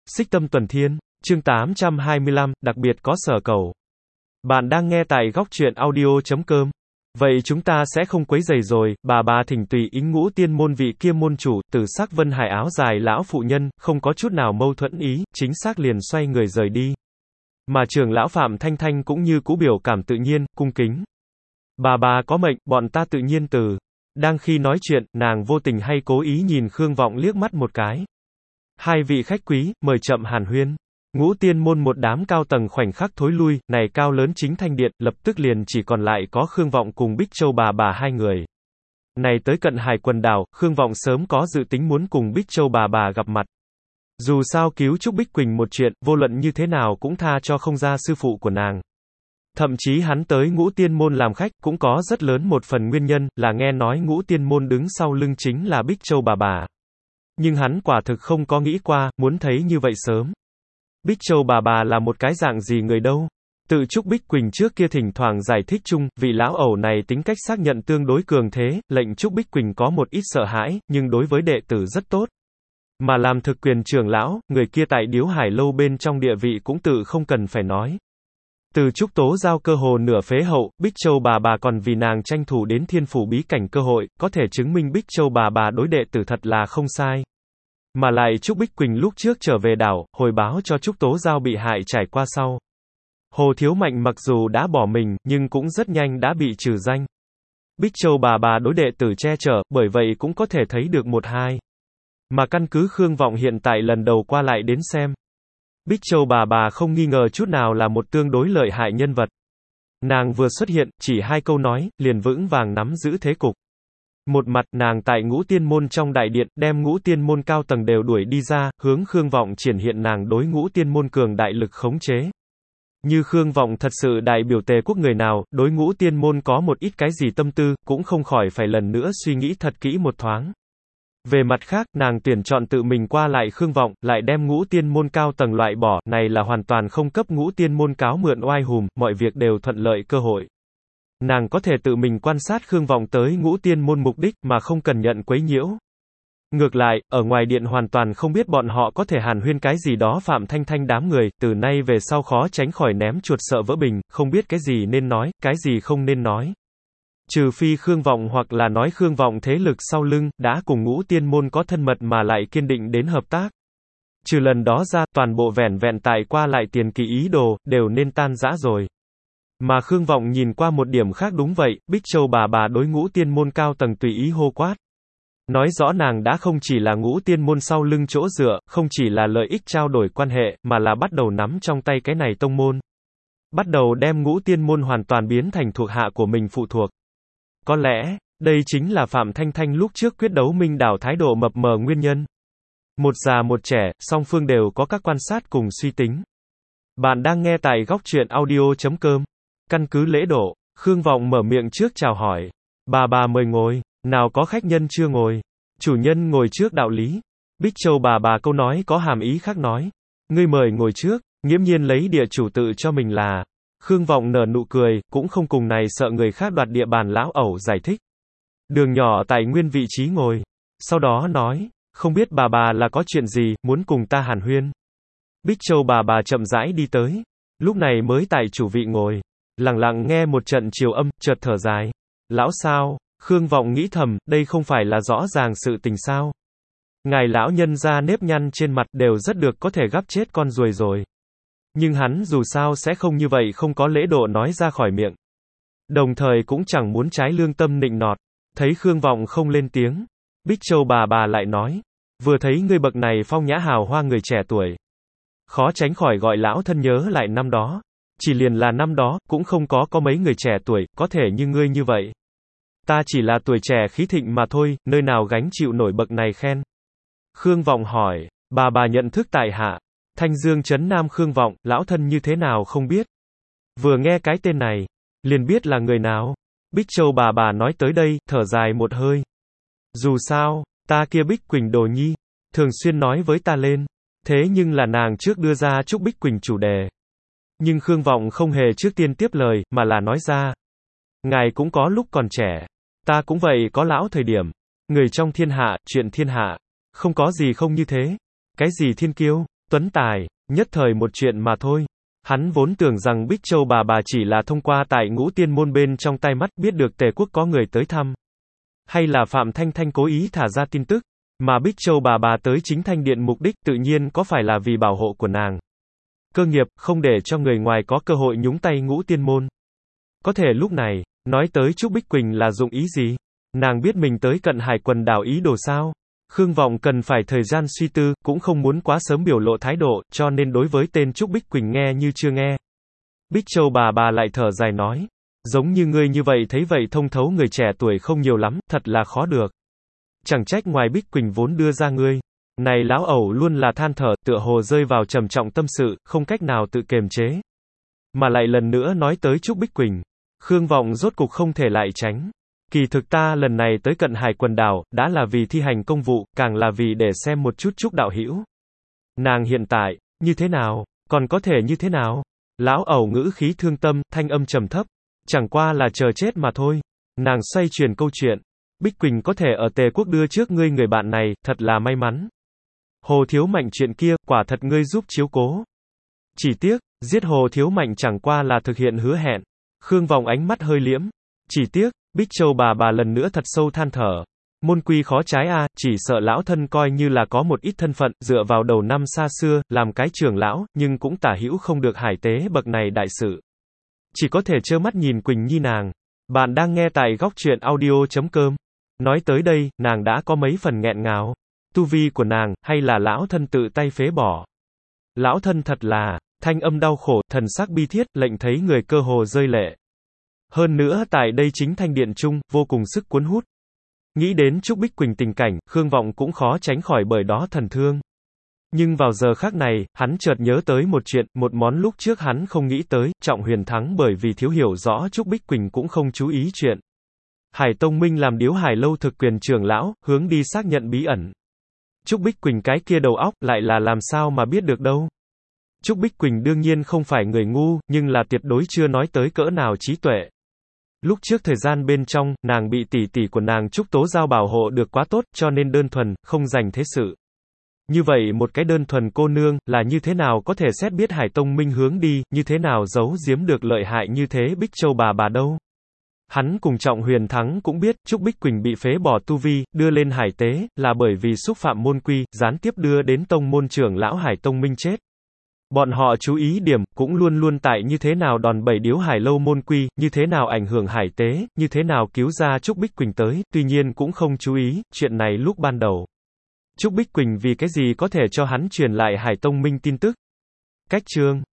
Xích Tâm Tuần Thiên, chương 825, đặc biệt có sở cầu. Bạn đang nghe tại góc truyện audio.com. Vậy chúng ta sẽ không quấy rầy rồi, bà thỉnh tùy ý. Ngũ Tiên môn vị kia môn chủ, Tử sắc vân hải áo dài lão phụ nhân, không có chút nào mâu thuẫn ý, chính xác liền xoay người rời đi. Mà trưởng lão Phạm Thanh Thanh cũng như cũ biểu cảm tự nhiên, cung kính. Bà có mệnh, bọn ta tự nhiên từ. Đang khi nói chuyện, nàng vô tình hay cố ý nhìn Khương Vọng liếc mắt một cái. Hai vị khách quý, mời chậm hàn huyên. Ngũ Tiên môn một đám cao tầng khoảnh khắc thối lui, này cao lớn chính thanh điện, lập tức liền chỉ còn lại có Khương Vọng cùng Bích Châu bà hai người. Này tới cận Hải quần đảo, Khương Vọng sớm có dự tính muốn cùng Bích Châu bà gặp mặt. Dù sao cứu Trúc Bích Quỳnh một chuyện, vô luận như thế nào cũng tha cho không ra sư phụ của nàng. Thậm chí hắn tới Ngũ Tiên môn làm khách, cũng có rất lớn một phần nguyên nhân, là nghe nói Ngũ Tiên môn đứng sau lưng chính là Bích Châu bà. Nhưng hắn quả thực không có nghĩ qua, muốn thấy như vậy sớm. Bích Châu bà là một cái dạng gì người đâu? Tự Trúc Bích Quỳnh trước kia thỉnh thoảng giải thích chung, vị lão ẩu này tính cách xác nhận tương đối cường thế, lệnh Trúc Bích Quỳnh có một ít sợ hãi, nhưng đối với đệ tử rất tốt. Mà làm thực quyền trưởng lão, người kia tại Điếu Hải lâu bên trong địa vị cũng tự không cần phải nói. Từ Trúc Tố Giao cơ hồ nửa phế hậu, Bích Châu bà còn vì nàng tranh thủ đến Thiên Phủ bí cảnh cơ hội, có thể chứng minh Bích Châu bà đối đệ tử thật là không sai. Mà lại Trúc Bích Quỳnh lúc trước trở về đảo, hồi báo cho Trúc Tố Giao bị hại trải qua sau. Hồ Thiếu Mạnh mặc dù đã bỏ mình, nhưng cũng rất nhanh đã bị trừ danh. Bích Châu bà đối đệ tử che chở, bởi vậy cũng có thể thấy được một hai. Mà căn cứ Khương Vọng hiện tại lần đầu qua lại đến xem. Bích Châu bà không nghi ngờ chút nào là một tương đối lợi hại nhân vật. Nàng vừa xuất hiện, chỉ hai câu nói, liền vững vàng nắm giữ thế cục. Một mặt, nàng tại Ngũ Tiên môn trong đại điện, đem Ngũ Tiên môn cao tầng đều đuổi đi ra, hướng Khương Vọng triển hiện nàng đối Ngũ Tiên môn cường đại lực khống chế. Như Khương Vọng thật sự đại biểu Tề quốc người nào, đối Ngũ Tiên môn có một ít cái gì tâm tư, cũng không khỏi phải lần nữa suy nghĩ thật kỹ một thoáng. Về mặt khác, nàng tuyển chọn tự mình qua lại Khương Vọng, lại đem Ngũ Tiên môn cao tầng loại bỏ, này là hoàn toàn không cấp Ngũ Tiên môn cáo mượn oai hùm, mọi việc đều thuận lợi cơ hội. Nàng có thể tự mình quan sát Khương Vọng tới Ngũ Tiên môn mục đích mà không cần nhận quấy nhiễu. Ngược lại, ở ngoài điện hoàn toàn không biết bọn họ có thể hàn huyên cái gì đó. Phạm Thanh Thanh đám người, từ nay về sau khó tránh khỏi ném chuột sợ vỡ bình, không biết cái gì nên nói, cái gì không nên nói. Trừ phi Khương Vọng hoặc là nói Khương Vọng thế lực sau lưng, đã cùng Ngũ Tiên môn có thân mật mà lại kiên định đến hợp tác. Trừ lần đó ra, toàn bộ vẻn vẹn tại qua lại tiền kỳ ý đồ, đều nên tan rã rồi. Mà Khương Vọng nhìn qua một điểm khác đúng vậy, Bích Châu bà đối Ngũ Tiên môn cao tầng tùy ý hô quát. Nói rõ nàng đã không chỉ là Ngũ Tiên môn sau lưng chỗ dựa, không chỉ là lợi ích trao đổi quan hệ, mà là bắt đầu nắm trong tay cái này tông môn. Bắt đầu đem Ngũ Tiên môn hoàn toàn biến thành thuộc hạ của mình phụ thuộc. Có lẽ, đây chính là Phạm Thanh Thanh lúc trước quyết đấu Minh Đảo thái độ mập mờ nguyên nhân. Một già một trẻ, song phương đều có các quan sát cùng suy tính. Bạn đang nghe tại góc truyện audio.com. Căn cứ lễ độ, Khương Vọng mở miệng trước chào hỏi. Bà mời ngồi, nào có khách nhân chưa ngồi. Chủ nhân ngồi trước đạo lý. Bích Châu bà câu nói có hàm ý khác nói. Ngươi mời ngồi trước, nghiễm nhiên lấy địa chủ tự cho mình là. Khương Vọng nở nụ cười, cũng không cùng này sợ người khác đoạt địa bàn lão ẩu giải thích. Đường nhỏ tại nguyên vị trí ngồi. Sau đó nói, không biết bà là có chuyện gì, muốn cùng ta hàn huyên. Bích Châu bà chậm rãi đi tới. Lúc này mới tại chủ vị ngồi. Lặng lặng nghe một trận chiều âm, chợt thở dài. Lão sao? Khương Vọng nghĩ thầm, đây không phải là rõ ràng sự tình sao? Ngài lão nhân ra nếp nhăn trên mặt đều rất được có thể gắp chết con ruồi rồi. Nhưng hắn dù sao sẽ không như vậy không có lễ độ nói ra khỏi miệng. Đồng thời cũng chẳng muốn trái lương tâm nịnh nọt. Thấy Khương Vọng không lên tiếng. Bích Châu bà lại nói. Vừa thấy ngươi bậc này phong nhã hào hoa người trẻ tuổi. Khó tránh khỏi gọi lão thân nhớ lại năm đó. Chỉ liền là năm đó, cũng không có mấy người trẻ tuổi, có thể như ngươi như vậy. Ta chỉ là tuổi trẻ khí thịnh mà thôi, nơi nào gánh chịu nổi bậc này khen. Khương Vọng hỏi, bà nhận thức tại hạ. Thanh Dương trấn Nam Khương Vọng, lão thân như thế nào không biết. Vừa nghe cái tên này, liền biết là người nào. Bích Châu bà nói tới đây, thở dài một hơi. Dù sao, ta kia Bích Quỳnh đồ nhi, thường xuyên nói với ta lên. Thế nhưng là nàng trước đưa ra Trúc Bích Quỳnh chủ đề. Nhưng Khương Vọng không hề trước tiên tiếp lời, mà là nói ra. Ngài cũng có lúc còn trẻ. Ta cũng vậy có lão thời điểm. Người trong thiên hạ, chuyện thiên hạ. Không có gì không như thế. Cái gì thiên kiêu, tuấn tài, nhất thời một chuyện mà thôi. Hắn vốn tưởng rằng Bích Châu bà chỉ là thông qua tại Ngũ Tiên môn bên trong tai mắt biết được Tề quốc có người tới thăm. Hay là Phạm Thanh Thanh cố ý thả ra tin tức, mà Bích Châu bà tới chính Thanh Điện mục đích tự nhiên có phải là vì bảo hộ của nàng. Cơ nghiệp, không để cho người ngoài có cơ hội nhúng tay Ngũ Tiên môn. Có thể lúc này, nói tới Trúc Bích Quỳnh là dụng ý gì? Nàng biết mình tới Cận Hải quần đảo ý đồ sao? Khương Vọng cần phải thời gian suy tư, cũng không muốn quá sớm biểu lộ thái độ, cho nên đối với tên Trúc Bích Quỳnh nghe như chưa nghe. Bích Châu bà lại thở dài nói, giống như ngươi như vậy thấy vậy thông thấu người trẻ tuổi không nhiều lắm, thật là khó được. Chẳng trách ngoài Bích Quỳnh vốn đưa ra ngươi. Này lão ẩu luôn là than thở, tựa hồ rơi vào trầm trọng tâm sự, không cách nào tự kiềm chế. Mà lại lần nữa nói tới Trúc Bích Quỳnh. Khương Vọng rốt cục không thể lại tránh. Kỳ thực ta lần này tới Cận Hải quần đảo, đã là vì thi hành công vụ, càng là vì để xem một chút Trúc đạo hữu. Nàng hiện tại, như thế nào, còn có thể như thế nào? Lão ẩu ngữ khí thương tâm, thanh âm trầm thấp. Chẳng qua là chờ chết mà thôi. Nàng xoay chuyển câu chuyện. Bích Quỳnh có thể ở Tề quốc đưa trước ngươi người bạn này, thật là may mắn. Hồ Thiếu Mạnh chuyện kia, quả thật ngươi giúp chiếu cố. Chỉ tiếc, giết Hồ Thiếu Mạnh chẳng qua là thực hiện hứa hẹn. Khương Vọng ánh mắt hơi liễm. Chỉ tiếc, Bích Châu bà lần nữa thật sâu than thở. Môn quy khó trái a, chỉ sợ lão thân coi như là có một ít thân phận, dựa vào đầu năm xa xưa, làm cái trưởng lão, nhưng cũng tả hữu không được hải tế bậc này đại sự. Chỉ có thể trơ mắt nhìn Quỳnh Nhi nàng. Bạn đang nghe tại góc truyện audio.com. Nói tới đây, nàng đã có mấy phần nghẹn ngào. Tu vi của nàng, hay là lão thân tự tay phế bỏ? Lão thân thật là, thanh âm đau khổ, thần sắc bi thiết, lệnh thấy người cơ hồ rơi lệ. Hơn nữa tại đây chính Thanh Điện trung, vô cùng sức cuốn hút. Nghĩ đến Trúc Bích Quỳnh tình cảnh, Khương Vọng cũng khó tránh khỏi bởi đó thần thương. Nhưng vào giờ khác này, hắn chợt nhớ tới một chuyện, một món lúc trước hắn không nghĩ tới, Trọng Huyền thắng bởi vì thiếu hiểu rõ Trúc Bích Quỳnh cũng không chú ý chuyện. Hải Tông Minh làm Điếu Hải Lâu thực quyền trưởng lão, hướng đi xác nhận bí ẩn. Trúc Bích Quỳnh cái kia đầu óc, lại là làm sao mà biết được đâu. Trúc Bích Quỳnh đương nhiên không phải người ngu, nhưng là tuyệt đối chưa nói tới cỡ nào trí tuệ. Lúc trước thời gian bên trong, nàng bị tỷ tỷ của nàng Trúc Tố Giao bảo hộ được quá tốt, cho nên đơn thuần, không dành thế sự. Như vậy một cái đơn thuần cô nương, là như thế nào có thể xét biết Hải Tông Minh hướng đi, như thế nào giấu giếm được lợi hại như thế Bích Châu bà đâu. Hắn cùng Trọng Huyền thắng cũng biết, Trúc Bích Quỳnh bị phế bỏ tu vi, đưa lên hải tế, là bởi vì xúc phạm môn quy, gián tiếp đưa đến tông môn trưởng lão Hải Tông Minh chết. Bọn họ chú ý điểm, cũng luôn luôn tại như thế nào đòn bẩy Điếu Hải Lâu môn quy, như thế nào ảnh hưởng hải tế, như thế nào cứu ra Trúc Bích Quỳnh tới, tuy nhiên cũng không chú ý, chuyện này lúc ban đầu. Trúc Bích Quỳnh vì cái gì có thể cho hắn truyền lại Hải Tông Minh tin tức? Cách chương